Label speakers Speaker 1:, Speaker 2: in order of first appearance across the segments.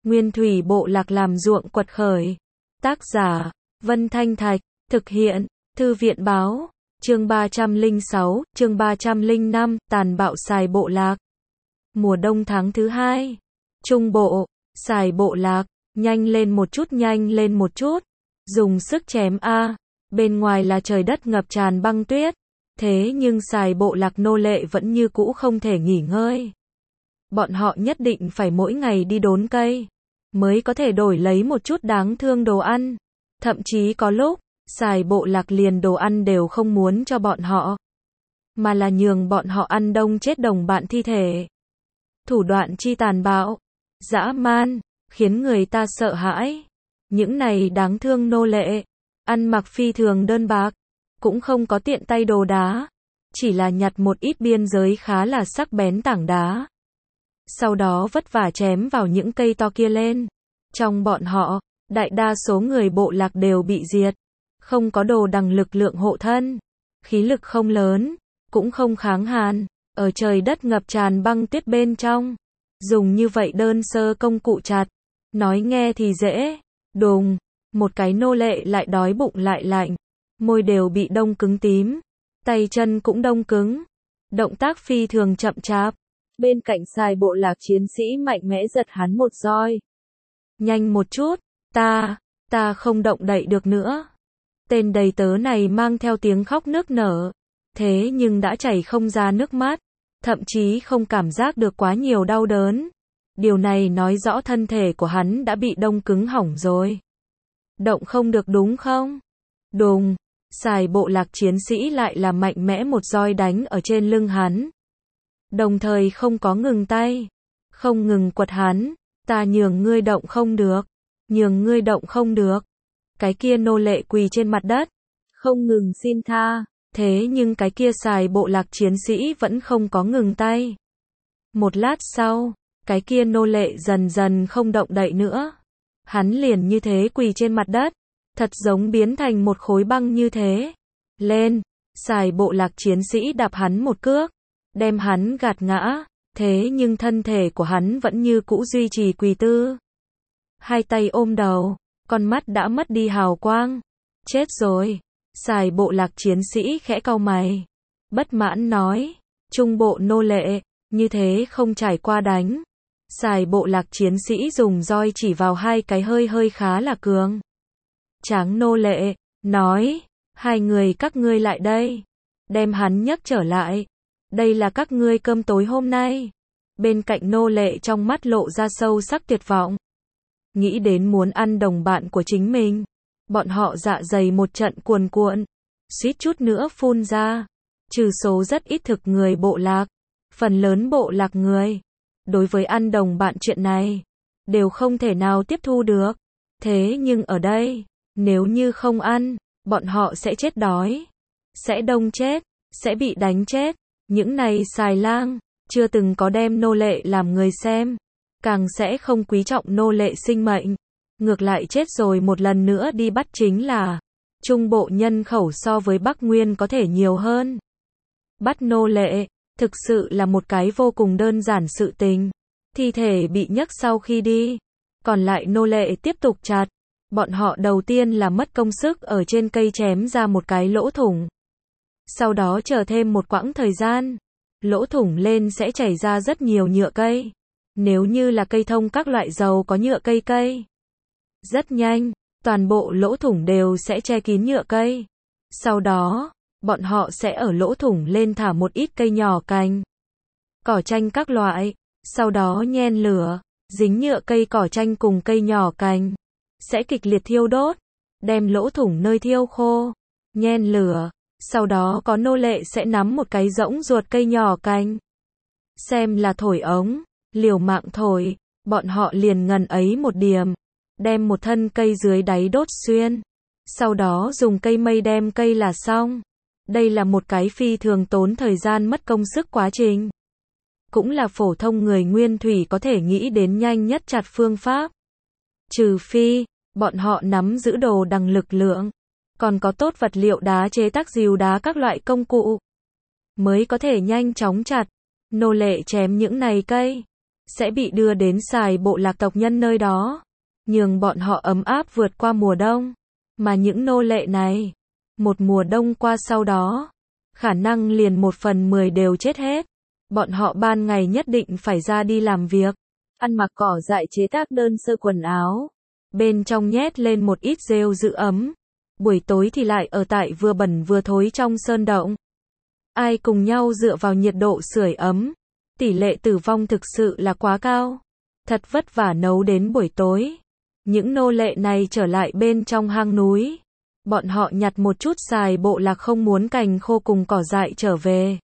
Speaker 1: Nguyên thủy bộ lạc làm ruộng quật khởi. Tác giả, Vân Thanh Thạch, thực hiện, Thư viện báo, chương 306, chương 305, tàn bạo Sài bộ lạc. Mùa đông tháng thứ 2, Trung Bộ, Sài bộ lạc, nhanh lên một chút, nhanh lên một chút, dùng sức chém a. Bên ngoài là trời đất ngập tràn băng tuyết, thế nhưng Sài bộ lạc nô lệ vẫn như cũ không thể nghỉ ngơi. Bọn họ nhất định phải mỗi ngày đi đốn cây, mới có thể đổi lấy một chút đáng thương đồ ăn. Thậm chí có lúc, Sài bộ lạc liền đồ ăn đều không muốn cho bọn họ, mà là nhường bọn họ ăn đông chết đồng bạn thi thể. Thủ đoạn chi tàn bạo, dã man, khiến người ta sợ hãi. Những này đáng thương nô lệ, ăn mặc phi thường đơn bạc, cũng không có tiện tay đồ đá, chỉ là nhặt một ít biên giới khá là sắc bén tảng đá. Sau đó vất vả chém vào những cây to kia lên. Trong bọn họ, đại đa số người bộ lạc đều bị diệt, không có đồ đằng lực lượng hộ thân, khí lực không lớn, cũng không kháng hàn, ở trời đất ngập tràn băng tuyết bên trong, dùng như vậy đơn sơ công cụ chặt, nói nghe thì dễ, đùng, một cái nô lệ lại đói bụng lại lạnh, môi đều bị đông cứng tím, tay chân cũng đông cứng, động tác phi thường chậm chạp. Bên cạnh Sài bộ lạc chiến sĩ mạnh mẽ giật hắn một roi. Nhanh một chút, ta không động đậy được nữa. Tên đầy tớ này mang theo tiếng khóc nức nở, thế nhưng đã chảy không ra nước mắt, thậm chí không cảm giác được quá nhiều đau đớn. Điều này nói rõ thân thể của hắn đã bị đông cứng hỏng rồi. Động không được đúng không? Đùng, Sài bộ lạc chiến sĩ lại là mạnh mẽ một roi đánh ở trên lưng hắn. Đồng thời không có ngừng tay, không ngừng quật hắn, ta nhường ngươi động không được, nhường ngươi động không được. Cái kia nô lệ quỳ trên mặt đất, không ngừng xin tha, thế nhưng cái kia Sài bộ lạc chiến sĩ vẫn không có ngừng tay. Một lát sau, cái kia nô lệ dần dần không động đậy nữa. Hắn liền như thế quỳ trên mặt đất, thật giống biến thành một khối băng như thế. Lên, Sài bộ lạc chiến sĩ đạp hắn một cước, đem hắn gạt ngã, thế nhưng thân thể của hắn vẫn như cũ duy trì quỳ tư. Hai tay ôm đầu, con mắt đã mất đi hào quang. Chết rồi. Sài bộ lạc chiến sĩ khẽ cau mày, bất mãn nói, Trung bộ nô lệ, như thế không trải qua đánh. Sài bộ lạc chiến sĩ dùng roi chỉ vào hai cái hơi khá là cường tráng nô lệ, nói, hai người các ngươi lại đây, đem hắn nhấc trở lại. Đây là các ngươi cơm tối hôm nay. Bên cạnh nô lệ trong mắt lộ ra sâu sắc tuyệt vọng. Nghĩ đến muốn ăn đồng bạn của chính mình, bọn họ dạ dày một trận cuồn cuộn, suýt chút nữa phun ra. Trừ số rất ít thực người bộ lạc, phần lớn bộ lạc người, đối với ăn đồng bạn chuyện này, đều không thể nào tiếp thu được. Thế nhưng ở đây, nếu như không ăn, bọn họ sẽ chết đói, sẽ đông chết, sẽ bị đánh chết. Những này xài lang, chưa từng có đem nô lệ làm người xem, càng sẽ không quý trọng nô lệ sinh mệnh. Ngược lại chết rồi một lần nữa đi bắt chính là, Trung bộ nhân khẩu so với Bắc Nguyên có thể nhiều hơn. Bắt nô lệ, thực sự là một cái vô cùng đơn giản sự tình. Thi thể bị nhấc sau khi đi, còn lại nô lệ tiếp tục chặt. Bọn họ đầu tiên là mất công sức ở trên cây chém ra một cái lỗ thủng. Sau đó chờ thêm một quãng thời gian, lỗ thủng lên sẽ chảy ra rất nhiều nhựa cây. Nếu như là cây thông các loại dầu có nhựa cây. Rất nhanh, toàn bộ lỗ thủng đều sẽ che kín nhựa cây. Sau đó, bọn họ sẽ ở lỗ thủng lên thả một ít cây nhỏ cành, cỏ chanh các loại. Sau đó nhen lửa, dính nhựa cây cỏ chanh cùng cây nhỏ cành, sẽ kịch liệt thiêu đốt, đem lỗ thủng nơi thiêu khô, nhen lửa. Sau đó có nô lệ sẽ nắm một cái rỗng ruột cây nhỏ cành, xem là thổi ống, liều mạng thổi, bọn họ liền ngần ấy một điểm, đem một thân cây dưới đáy đốt xuyên, sau đó dùng cây mây đem cây là xong. Đây là một cái phi thường tốn thời gian mất công sức quá trình, cũng là phổ thông người nguyên thủy có thể nghĩ đến nhanh nhất chặt phương pháp. Trừ phi, bọn họ nắm giữ đồ đằng lực lượng, còn có tốt vật liệu đá chế tác rìu đá các loại công cụ, mới có thể nhanh chóng chặt. Nô lệ chém những này cây, sẽ bị đưa đến xài bộ lạc tộc nhân nơi đó, nhường bọn họ ấm áp vượt qua mùa đông. Mà những nô lệ này, một mùa đông qua sau đó, khả năng liền 1/10 đều chết hết. Bọn họ ban ngày nhất định phải ra đi làm việc, ăn mặc cỏ dại chế tác đơn sơ quần áo, bên trong nhét lên một ít rêu giữ ấm. Buổi tối thì lại ở tại vừa bẩn vừa thối trong sơn động. Ai cùng nhau dựa vào nhiệt độ sưởi ấm, tỷ lệ tử vong thực sự là quá cao. Thật vất vả nấu đến buổi tối. Những nô lệ này trở lại bên trong hang núi. Bọn họ nhặt một chút xài bộ lạc không muốn cành khô cùng cỏ dại trở về.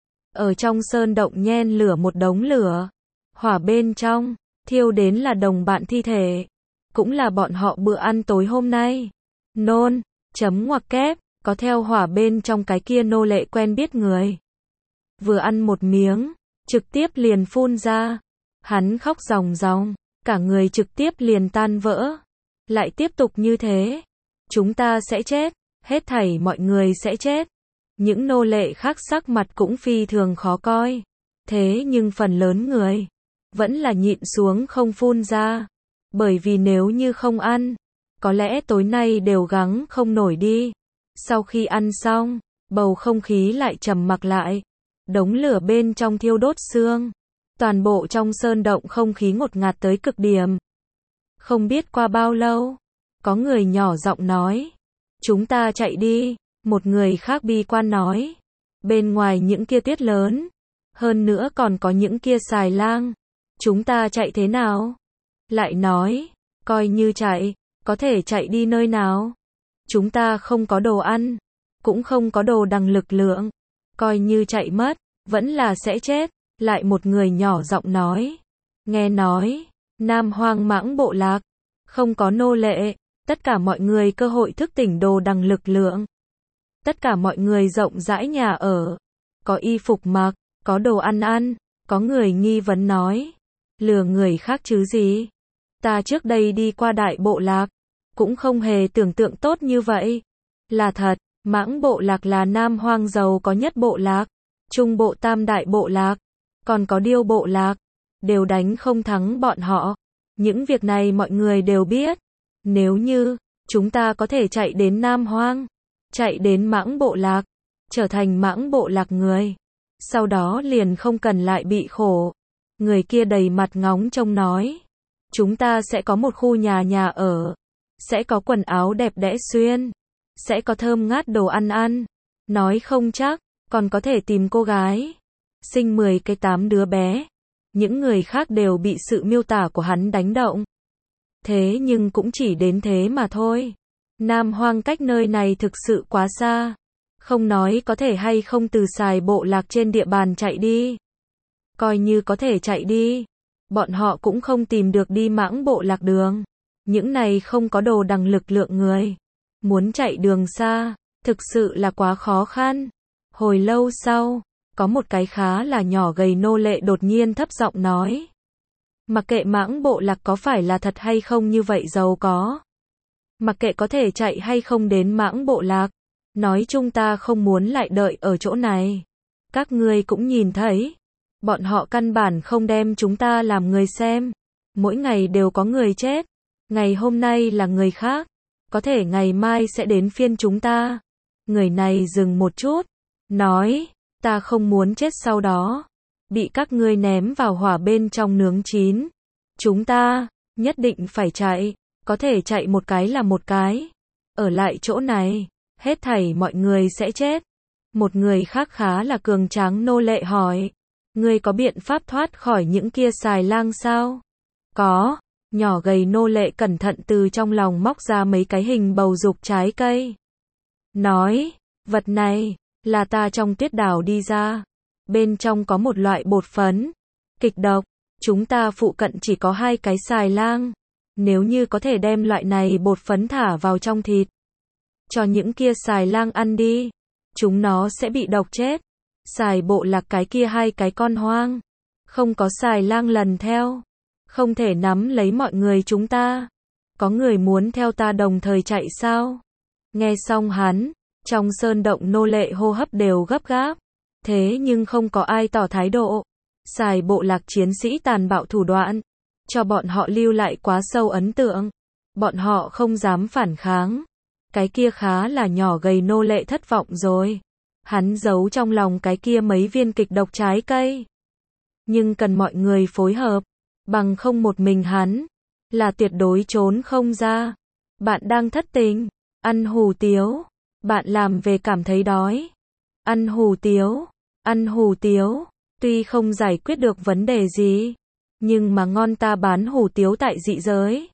Speaker 1: Ở trong sơn động nhen lửa một đống lửa. Hỏa bên trong, thiêu đến là đồng bạn thi thể. Cũng là bọn họ bữa ăn tối hôm nay. Nôn, chấm ngoặc kép, có theo hỏa bên trong cái kia nô lệ quen biết người. Vừa ăn một miếng, trực tiếp liền phun ra. Hắn khóc ròng ròng, cả người trực tiếp liền tan vỡ. Lại tiếp tục như thế, chúng ta sẽ chết, hết thảy mọi người sẽ chết. Những nô lệ khác sắc mặt cũng phi thường khó coi. Thế nhưng phần lớn người vẫn là nhịn xuống không phun ra. Bởi vì nếu như không ăn, có lẽ tối nay đều gắng không nổi đi. Sau khi ăn xong, bầu không khí lại trầm mặc lại. Đống lửa bên trong thiêu đốt xương. Toàn bộ trong sơn động không khí ngột ngạt tới cực điểm. Không biết qua bao lâu, có người nhỏ giọng nói. Chúng ta chạy đi. Một người khác bi quan nói. Bên ngoài những kia tuyết lớn. Hơn nữa còn có những kia xài lang. Chúng ta chạy thế nào? Lại nói, coi như chạy, có thể chạy đi nơi nào? Chúng ta không có đồ ăn, cũng không có đồ đằng lực lượng. Coi như chạy mất, vẫn là sẽ chết. Lại một người nhỏ giọng nói. Nghe nói, Nam Hoang Mãng bộ lạc, không có nô lệ. Tất cả mọi người cơ hội thức tỉnh đồ đằng lực lượng. Tất cả mọi người rộng rãi nhà ở. Có y phục mặc, có đồ ăn ăn. Có người nghi vấn nói. Lừa người khác chứ gì? Ta trước đây đi qua đại bộ lạc, cũng không hề tưởng tượng tốt như vậy. Là thật, Mãng bộ lạc là Nam Hoang giàu có nhất bộ lạc. Trung bộ tam đại bộ lạc, còn có điêu bộ lạc, đều đánh không thắng bọn họ. Những việc này mọi người đều biết. Nếu như, chúng ta có thể chạy đến Nam Hoang, chạy đến Mãng bộ lạc, trở thành Mãng bộ lạc người. Sau đó liền không cần lại bị khổ. Người kia đầy mặt ngóng trông nói. Chúng ta sẽ có một khu nhà ở. Sẽ có quần áo đẹp đẽ xuyên. Sẽ có thơm ngát đồ ăn ăn. Nói không chắc, còn có thể tìm cô gái. Sinh 10 cái 8 đứa bé. Những người khác đều bị sự miêu tả của hắn đánh động. Thế nhưng cũng chỉ đến thế mà thôi. Nam Hoang cách nơi này thực sự quá xa. Không nói có thể hay không từ xài bộ lạc trên địa bàn chạy đi. Coi như có thể chạy đi, bọn họ cũng không tìm được đi Mãng bộ lạc đường. Những này không có đồ đằng lực lượng người. Muốn chạy đường xa, thực sự là quá khó khăn. Hồi lâu sau, có một cái khá là nhỏ gầy nô lệ đột nhiên thấp giọng nói. Mặc kệ Mãng bộ lạc có phải là thật hay không như vậy giàu có. Mặc kệ có thể chạy hay không đến Mãng bộ lạc. Nói chung ta không muốn lại đợi ở chỗ này. Các ngươi cũng nhìn thấy. Bọn họ căn bản không đem chúng ta làm người xem. Mỗi ngày đều có người chết. Ngày hôm nay là người khác. Có thể ngày mai sẽ đến phiên chúng ta. Người này dừng một chút. Nói, ta không muốn chết sau đó. Bị các ngươi ném vào hỏa bên trong nướng chín. Chúng ta, nhất định phải chạy. Có thể chạy một cái là một cái. Ở lại chỗ này, hết thảy mọi người sẽ chết. Một người khác khá là cường tráng nô lệ hỏi. Ngươi có biện pháp thoát khỏi những kia xài lang sao? Có. Nhỏ gầy nô lệ cẩn thận từ trong lòng móc ra mấy cái hình bầu dục trái cây. Nói, vật này, là ta trong tuyết đảo đi ra. Bên trong có một loại bột phấn. Kịch độc. Chúng ta phụ cận chỉ có 2 cái xài lang. Nếu như có thể đem loại này bột phấn thả vào trong thịt. Cho những kia xài lang ăn đi. Chúng nó sẽ bị độc chết. Xài bộ lạc cái kia 2 cái con hoang. Không có xài lang lần theo. Không thể nắm lấy mọi người chúng ta. Có người muốn theo ta đồng thời chạy sao? Nghe xong hắn, trong sơn động nô lệ hô hấp đều gấp gáp. Thế nhưng không có ai tỏ thái độ. xài bộ lạc chiến sĩ tàn bạo thủ đoạn, cho bọn họ lưu lại quá sâu ấn tượng. Bọn họ không dám phản kháng. Cái kia khá là nhỏ gầy nô lệ thất vọng rồi. Hắn giấu trong lòng cái kia mấy viên kịch độc trái cây. Nhưng cần mọi người phối hợp, bằng không một mình hắn, là tuyệt đối trốn không ra. Bạn đang thất tình, ăn hủ tiếu, bạn làm về cảm thấy đói. Ăn hủ tiếu, tuy không giải quyết được vấn đề gì, nhưng mà ngon ta bán hủ tiếu tại dị giới.